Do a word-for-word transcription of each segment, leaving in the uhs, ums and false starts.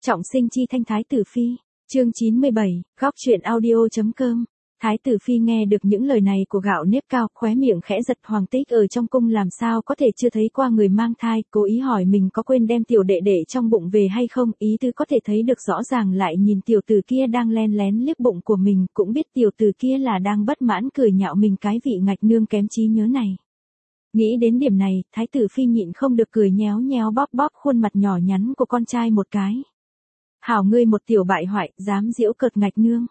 Trọng sinh chi thanh Thái tử phi, chương chín mươi bảy, góc truyện audio.com. Thái tử phi nghe được những lời này của gạo nếp cao, khóe miệng khẽ giật. Hoàng tích ở trong cung làm sao có thể chưa thấy qua người mang thai, cố ý hỏi mình có quên đem tiểu đệ đệ trong bụng về hay không, ý tứ có thể thấy được rõ ràng, lại nhìn tiểu tử kia đang len lén liếc bụng của mình, cũng biết tiểu tử kia là đang bất mãn cười nhạo mình cái vị ngạch nương kém trí nhớ này. Nghĩ đến điểm này, Thái tử phi nhịn không được cười nhéo nhéo bóp bóp khuôn mặt nhỏ nhắn của con trai một cái. Hảo ngươi một tiểu bại hoại, dám giễu cợt ngạch nương.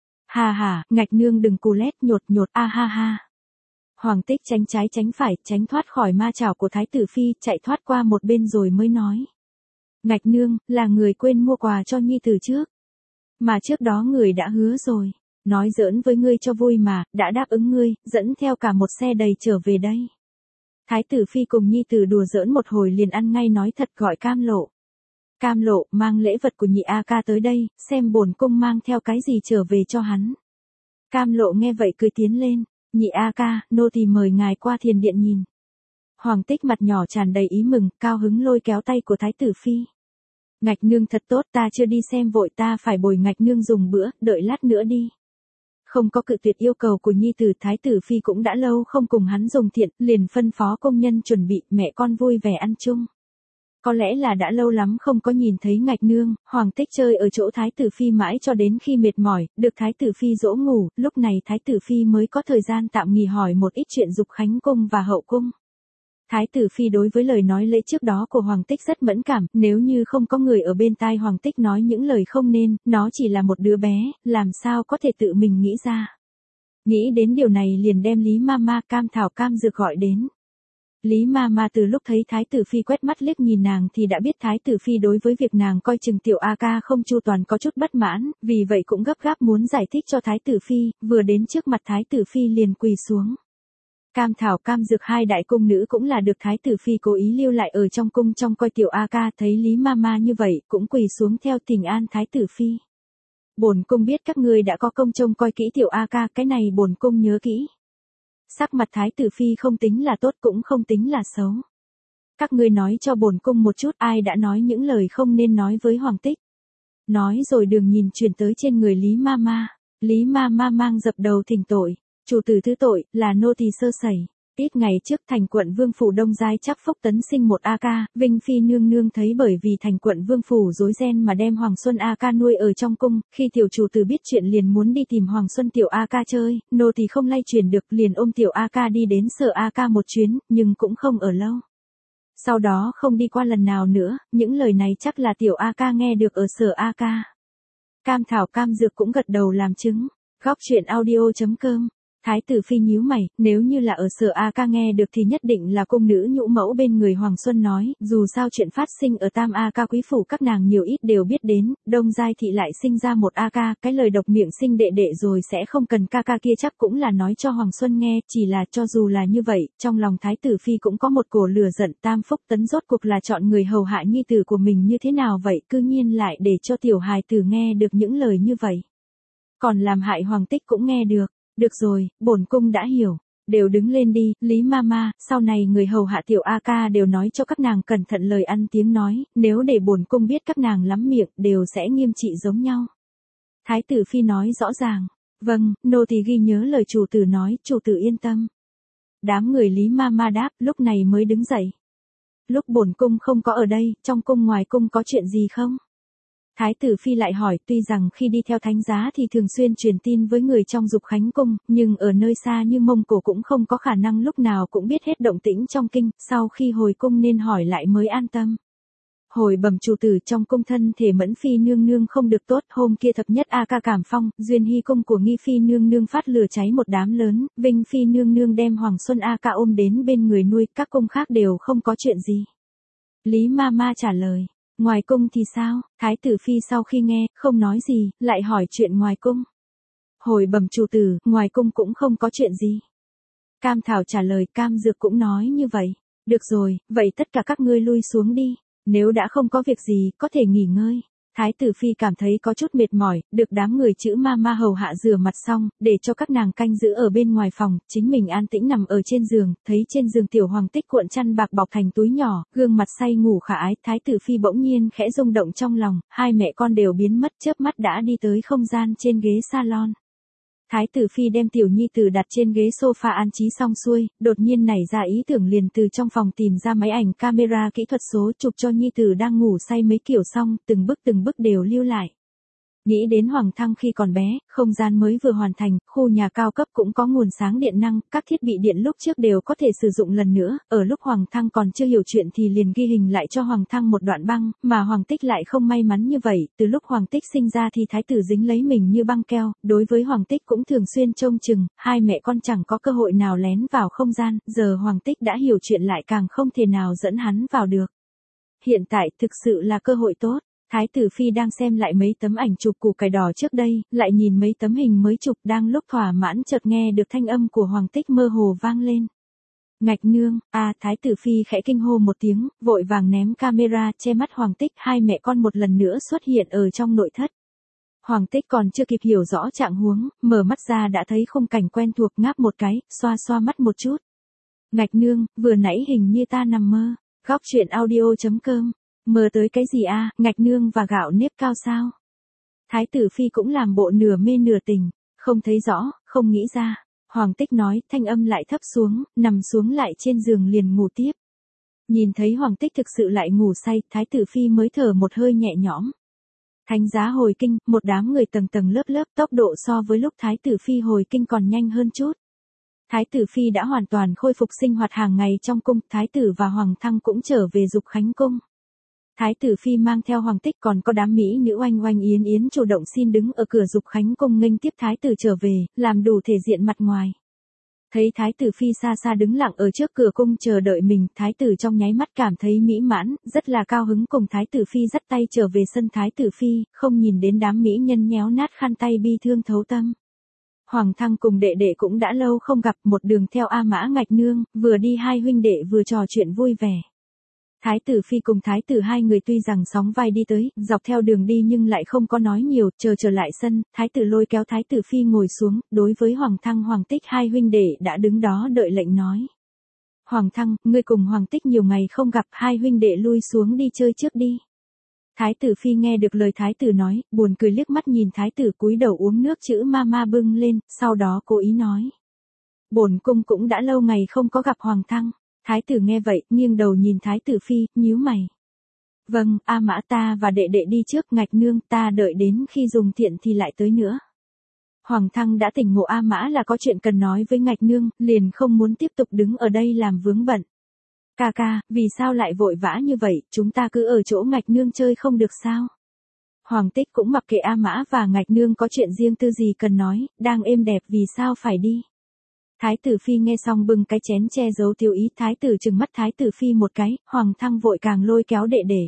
Hà hà, ngạch nương đừng cù lét nhột nhột a ha ha. Hoàng tích tránh trái tránh phải, tránh thoát khỏi ma chảo của Thái tử phi, chạy thoát qua một bên rồi mới nói. Ngạch nương, là người quên mua quà cho nhi tử trước. Mà trước đó người đã hứa rồi. Nói giỡn với ngươi cho vui mà, đã đáp ứng ngươi, dẫn theo cả một xe đầy trở về đây. Thái tử phi cùng nhi tử đùa giỡn một hồi liền ăn ngay nói thật, gọi Cam Lộ. Cam Lộ, mang lễ vật của nhị A ca tới đây, xem bổn cung mang theo cái gì trở về cho hắn. Cam Lộ nghe vậy cười tiến lên, nhị A ca, nô tỳ mời ngài qua thiền điện nhìn. Hoàng tích mặt nhỏ tràn đầy ý mừng, cao hứng lôi kéo tay của Thái tử phi. Ngạch nương thật tốt, ta chưa đi xem vội, ta phải bồi ngạch nương dùng bữa, đợi lát nữa đi. Không có cự tuyệt yêu cầu của nhi tử, Thái tử phi cũng đã lâu không cùng hắn dùng thiện, liền phân phó công nhân chuẩn bị, mẹ con vui vẻ ăn chung. Có lẽ là đã lâu lắm không có nhìn thấy ngạch nương, Hoàng tích chơi ở chỗ Thái tử phi mãi cho đến khi mệt mỏi, được Thái tử phi dỗ ngủ, lúc này Thái tử phi mới có thời gian tạm nghỉ hỏi một ít chuyện dục khánh cung và hậu cung. Thái tử phi đối với lời nói lễ trước đó của Hoàng tích rất mẫn cảm, nếu như không có người ở bên tai Hoàng tích nói những lời không nên, nó chỉ là một đứa bé, làm sao có thể tự mình nghĩ ra. Nghĩ đến điều này liền đem Lý Mama Cam Thảo Cam Dược gọi đến. Lý Mama từ lúc thấy Thái tử phi quét mắt liếc nhìn nàng thì đã biết Thái tử phi đối với việc nàng coi chừng tiểu A ca không chu toàn có chút bất mãn, vì vậy cũng gấp gáp muốn giải thích cho Thái tử phi, vừa đến trước mặt Thái tử phi liền quỳ xuống. Cam Thảo Cam Dược hai đại cung nữ cũng là được Thái tử phi cố ý lưu lại ở trong cung trong coi tiểu A ca, thấy Lý Mama như vậy, cũng quỳ xuống theo thỉnh an Thái tử phi. Bổn cung biết các ngươi đã có công trông coi kỹ tiểu A ca, cái này bổn cung nhớ kỹ. Sắc mặt Thái tử phi không tính là tốt cũng không tính là xấu. Các ngươi nói cho bổn cung một chút, ai đã nói những lời không nên nói với Hoàng tích. Nói rồi đường nhìn chuyển tới trên người Lý Mama. Lý Mama mang dập đầu thỉnh tội. Chủ tử thứ tội, là nô tỳ sơ sẩy. Ít ngày trước thành quận Vương phủ Đông Giai chắc phúc tấn sinh một A ca, Vinh phi nương nương thấy bởi vì thành quận Vương phủ rối ren mà đem Hoàng Xuân A ca nuôi ở trong cung, khi tiểu chủ tử biết chuyện liền muốn đi tìm Hoàng Xuân tiểu A ca chơi, nô tỳ không lay chuyển được liền ôm tiểu A ca đi đến sở A ca một chuyến, nhưng cũng không ở lâu. Sau đó không đi qua lần nào nữa, những lời này chắc là tiểu A ca nghe được ở sở A ca. Cam Thảo Cam Dược cũng gật đầu làm chứng. Góc truyện audio.com. Thái tử phi nhíu mày, nếu như là ở sở A ca nghe được thì nhất định là cung nữ nhũ mẫu bên người Hoàng Xuân nói, dù sao chuyện phát sinh ở Tam A ca quý phủ các nàng nhiều ít đều biết đến, Đông Giai thị lại sinh ra một A ca, cái lời độc miệng sinh đệ đệ rồi sẽ không cần ca ca kia chắc cũng là nói cho Hoàng Xuân nghe, chỉ là cho dù là như vậy, trong lòng Thái tử phi cũng có một cổ lửa giận, Tam Phúc Tấn rốt cuộc là chọn người hầu hạ nhi tử của mình như thế nào vậy, cư nhiên lại để cho tiểu hài tử nghe được những lời như vậy. Còn làm hại Hoàng tích cũng nghe được. Được rồi, bổn cung đã hiểu, đều đứng lên đi, Lý Mama, sau này người hầu hạ tiểu A ca đều nói cho các nàng cẩn thận lời ăn tiếng nói, nếu để bổn cung biết các nàng lắm miệng, đều sẽ nghiêm trị giống nhau. Thái tử phi nói rõ ràng, vâng, nô tỳ ghi nhớ lời chủ tử nói, chủ tử yên tâm. Đám người Lý Mama đáp, lúc này mới đứng dậy. Lúc bổn cung không có ở đây, trong cung ngoài cung có chuyện gì không? Thái tử phi lại hỏi, tuy rằng khi đi theo thánh giá thì thường xuyên truyền tin với người trong dục khánh cung, nhưng ở nơi xa như Mông Cổ cũng không có khả năng lúc nào cũng biết hết động tĩnh trong kinh, sau khi hồi cung nên hỏi lại mới an tâm. Hồi bẩm chủ tử, trong cung thân thể Mẫn phi nương nương không được tốt, hôm kia thập nhất A ca cảm phong, Duyên Hy cung của Nghi phi nương nương phát lửa cháy một đám lớn, Vinh phi nương nương đem Hoàng Xuân A ca ôm đến bên người nuôi, các cung khác đều không có chuyện gì. Lý Mama trả lời. Ngoài cung thì sao? Thái tử phi sau khi nghe, không nói gì, lại hỏi chuyện ngoài cung. Hồi bẩm chủ tử, ngoài cung cũng không có chuyện gì. Cam Thảo trả lời, Cam Dược cũng nói như vậy. Được rồi, vậy tất cả các ngươi lui xuống đi. Nếu đã không có việc gì, có thể nghỉ ngơi. Thái tử phi cảm thấy có chút mệt mỏi, được đám người chữ ma ma hầu hạ rửa mặt xong, để cho các nàng canh giữ ở bên ngoài phòng, chính mình an tĩnh nằm ở trên giường, thấy trên giường tiểu hoàng tích cuộn chăn bạc bọc thành túi nhỏ, gương mặt say ngủ khả ái, thái tử phi bỗng nhiên khẽ rung động trong lòng, hai mẹ con đều biến mất, chớp mắt đã đi tới không gian trên ghế salon. Thái tử phi đem tiểu nhi tử đặt trên ghế sofa an trí xong xuôi, đột nhiên nảy ra ý tưởng liền từ trong phòng tìm ra máy ảnh camera kỹ thuật số chụp cho nhi tử đang ngủ say mấy kiểu xong, từng bức từng bức đều lưu lại. Nghĩ đến Hoàng Thăng khi còn bé, không gian mới vừa hoàn thành, khu nhà cao cấp cũng có nguồn sáng điện năng, các thiết bị điện lúc trước đều có thể sử dụng lần nữa, ở lúc Hoàng Thăng còn chưa hiểu chuyện thì liền ghi hình lại cho Hoàng Thăng một đoạn băng, mà Hoàng Tích lại không may mắn như vậy, từ lúc Hoàng Tích sinh ra thì thái tử dính lấy mình như băng keo, đối với Hoàng Tích cũng thường xuyên trông chừng, hai mẹ con chẳng có cơ hội nào lén vào không gian, giờ Hoàng Tích đã hiểu chuyện lại càng không thể nào dẫn hắn vào được. Hiện tại thực sự là cơ hội tốt. Thái tử phi đang xem lại mấy tấm ảnh chụp củ cải đỏ trước đây, lại nhìn mấy tấm hình mới chụp, đang lúc thỏa mãn chợt nghe được thanh âm của Hoàng Tích mơ hồ vang lên. Ngạch nương, à, thái tử phi khẽ kinh hô một tiếng, vội vàng ném camera che mắt Hoàng Tích, hai mẹ con một lần nữa xuất hiện ở trong nội thất. Hoàng Tích còn chưa kịp hiểu rõ trạng huống, mở mắt ra đã thấy khung cảnh quen thuộc, ngáp một cái, xoa xoa mắt một chút. Ngạch nương, vừa nãy hình như ta nằm mơ. Góc truyện audio chấm com. Mơ tới cái gì a, ngạch nương và gạo nếp cao sao? Thái tử phi cũng làm bộ nửa mê nửa tỉnh, không thấy rõ, không nghĩ ra. Hoàng Tích nói, thanh âm lại thấp xuống, nằm xuống lại trên giường liền ngủ tiếp. Nhìn thấy Hoàng Tích thực sự lại ngủ say, thái tử phi mới thở một hơi nhẹ nhõm. Thánh giá hồi kinh, một đám người tầng tầng lớp lớp, tốc độ so với lúc thái tử phi hồi kinh còn nhanh hơn chút. Thái tử phi đã hoàn toàn khôi phục sinh hoạt hàng ngày trong cung, thái tử và Hoàng Thăng cũng trở về Dục Khánh cung. Thái tử phi mang theo Hoàng Tích, còn có đám mỹ nữ Oanh Oanh Yến Yến chủ động xin đứng ở cửa Dục Khánh cung nghênh tiếp thái tử trở về, làm đủ thể diện mặt ngoài. Thấy thái tử phi xa xa đứng lặng ở trước cửa cung chờ đợi mình, thái tử trong nháy mắt cảm thấy mỹ mãn, rất là cao hứng, cùng thái tử phi dắt tay trở về sân thái tử phi, không nhìn đến đám mỹ nhân nhéo nát khăn tay bi thương thấu tâm. Hoàng Thăng cùng đệ đệ cũng đã lâu không gặp, một đường theo A Mã Ngạch nương, vừa đi hai huynh đệ vừa trò chuyện vui vẻ. Thái tử phi cùng thái tử hai người tuy rằng sóng vai đi tới, dọc theo đường đi nhưng lại không có nói nhiều, chờ trở lại sân, thái tử lôi kéo thái tử phi ngồi xuống, đối với Hoàng Thăng Hoàng Tích hai huynh đệ đã đứng đó đợi lệnh nói. Hoàng Thăng, ngươi cùng Hoàng Tích nhiều ngày không gặp, hai huynh đệ lui xuống đi chơi trước đi. Thái tử phi nghe được lời thái tử nói, buồn cười liếc mắt nhìn thái tử cúi đầu uống nước chữ ma ma bưng lên, sau đó cố ý nói. Bổn cung cũng đã lâu ngày không có gặp Hoàng Thăng. Thái tử nghe vậy, nghiêng đầu nhìn thái tử phi, nhíu mày. Vâng, A Mã ta và đệ đệ đi trước, Ngạch nương, ta đợi đến khi dùng thiện thì lại tới nữa. Hoàng Thăng đã tỉnh ngộ A Mã là có chuyện cần nói với Ngạch nương, liền không muốn tiếp tục đứng ở đây làm vướng bận. Ca ca, vì sao lại vội vã như vậy, chúng ta cứ ở chỗ Ngạch nương chơi không được sao? Hoàng Tích cũng mặc kệ A Mã và Ngạch nương có chuyện riêng tư gì cần nói, đang êm đẹp vì sao phải đi. Thái tử phi nghe xong bưng cái chén che giấu tiêu ý, thái tử trừng mắt thái tử phi một cái, Hoàng Thăng vội càng lôi kéo đệ đệ.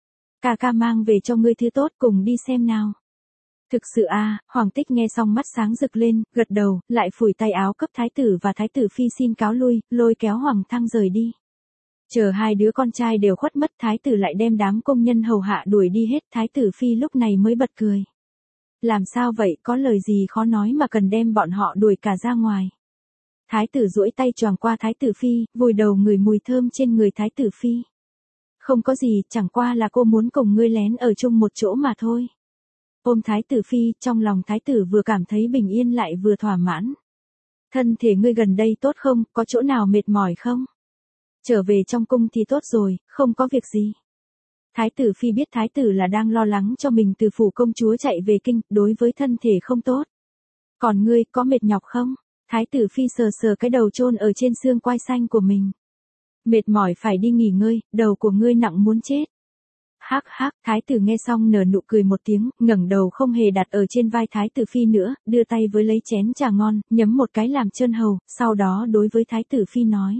Ca ca mang về cho ngươi thứ tốt, cùng đi xem nào. Thực sự a, à, Hoàng Tích nghe xong mắt sáng rực lên, gật đầu, lại phủi tay áo cấp thái tử và thái tử phi xin cáo lui, lôi kéo Hoàng Thăng rời đi. Chờ hai đứa con trai đều khuất mất, thái tử lại đem đám công nhân hầu hạ đuổi đi hết, thái tử phi lúc này mới bật cười. Làm sao vậy, có lời gì khó nói mà cần đem bọn họ đuổi cả ra ngoài. Thái tử duỗi tay choàng qua thái tử phi, vùi đầu ngửi mùi thơm trên người thái tử phi. Không có gì, chẳng qua là cô muốn cùng ngươi lén ở chung một chỗ mà thôi. Ôm thái tử phi, trong lòng thái tử vừa cảm thấy bình yên lại vừa thỏa mãn. Thân thể ngươi gần đây tốt không, có chỗ nào mệt mỏi không? Trở về trong cung thì tốt rồi, không có việc gì. Thái tử phi biết thái tử là đang lo lắng cho mình từ phủ công chúa chạy về kinh, đối với thân thể không tốt. Còn ngươi, có mệt nhọc không? Thái tử phi sờ sờ cái đầu chôn ở trên xương quai xanh của mình. Mệt mỏi phải đi nghỉ ngơi, đầu của ngươi nặng muốn chết. Hắc hắc, thái tử nghe xong nở nụ cười một tiếng, ngẩng đầu không hề đặt ở trên vai thái tử phi nữa, đưa tay với lấy chén trà ngon, nhấm một cái làm trơn hầu, sau đó đối với thái tử phi nói.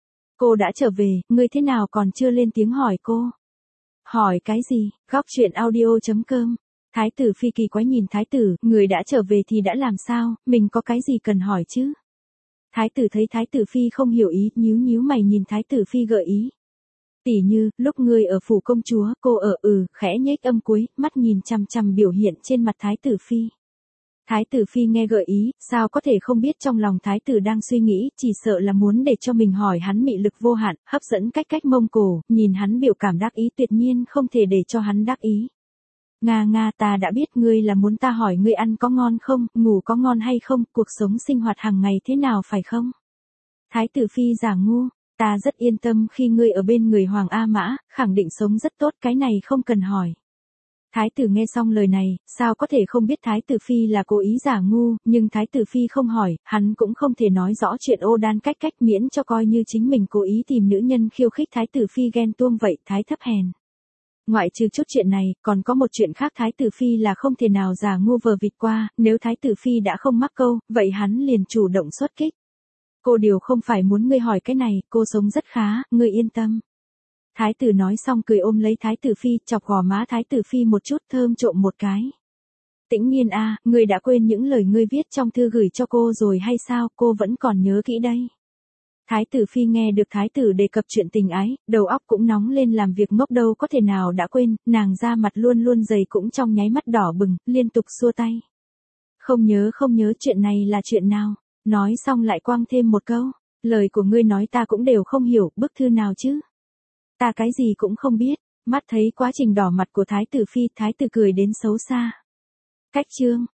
Cô đã trở về, ngươi thế nào còn chưa lên tiếng hỏi cô? Hỏi cái gì? Góc truyện audio chấm com. Thái tử phi kỳ quái nhìn thái tử, người đã trở về thì đã làm sao, mình có cái gì cần hỏi chứ? Thái tử thấy thái tử phi không hiểu ý, nhíu nhíu mày nhìn thái tử phi gợi ý. Tỉ như, lúc ngươi ở phủ công chúa, cô ở ừ, khẽ nhếch âm cuối, mắt nhìn chằm chằm biểu hiện trên mặt Thái tử Phi. Thái tử Phi nghe gợi ý, sao có thể không biết trong lòng Thái tử đang suy nghĩ, chỉ sợ là muốn để cho mình hỏi hắn mị lực vô hạn, hấp dẫn cách cách Mông Cổ, nhìn hắn biểu cảm đắc ý tuyệt nhiên không thể để cho hắn đắc ý. Nga nga ta đã biết ngươi là muốn ta hỏi ngươi ăn có ngon không, ngủ có ngon hay không, cuộc sống sinh hoạt hàng ngày thế nào phải không? Thái tử Phi giả ngu, ta rất yên tâm khi ngươi ở bên người Hoàng A Mã, khẳng định sống rất tốt, cái này không cần hỏi. Thái tử nghe xong lời này, sao có thể không biết Thái tử Phi là cố ý giả ngu, nhưng Thái tử Phi không hỏi, hắn cũng không thể nói rõ chuyện ô đan cách cách miễn cho coi như chính mình cố ý tìm nữ nhân khiêu khích Thái tử Phi ghen tuông vậy, Thái thấp hèn. Ngoại trừ chút chuyện này, còn có một chuyện khác Thái tử Phi là không thể nào giả ngu vờ vịt qua, nếu Thái tử Phi đã không mắc câu, vậy hắn liền chủ động xuất kích. Cô điều không phải muốn ngươi hỏi cái này, cô sống rất khá, ngươi yên tâm. Thái tử nói xong cười ôm lấy Thái tử Phi, chọc gò má Thái tử Phi một chút thơm trộm một cái. Tĩnh Nhiên a, à, ngươi đã quên những lời ngươi viết trong thư gửi cho cô rồi hay sao, cô vẫn còn nhớ kỹ đây. Thái tử Phi nghe được Thái tử đề cập chuyện tình ái, đầu óc cũng nóng lên làm việc ngốc đâu có thể nào đã quên, nàng ra mặt luôn luôn dày cũng trong nháy mắt đỏ bừng, liên tục xua tay. Không nhớ không nhớ chuyện này là chuyện nào, nói xong lại quăng thêm một câu, lời của ngươi nói ta cũng đều không hiểu, bức thư nào chứ. Ta cái gì cũng không biết, mắt thấy quá trình đỏ mặt của Thái tử Phi, Thái tử cười đến xấu xa. Cách chương.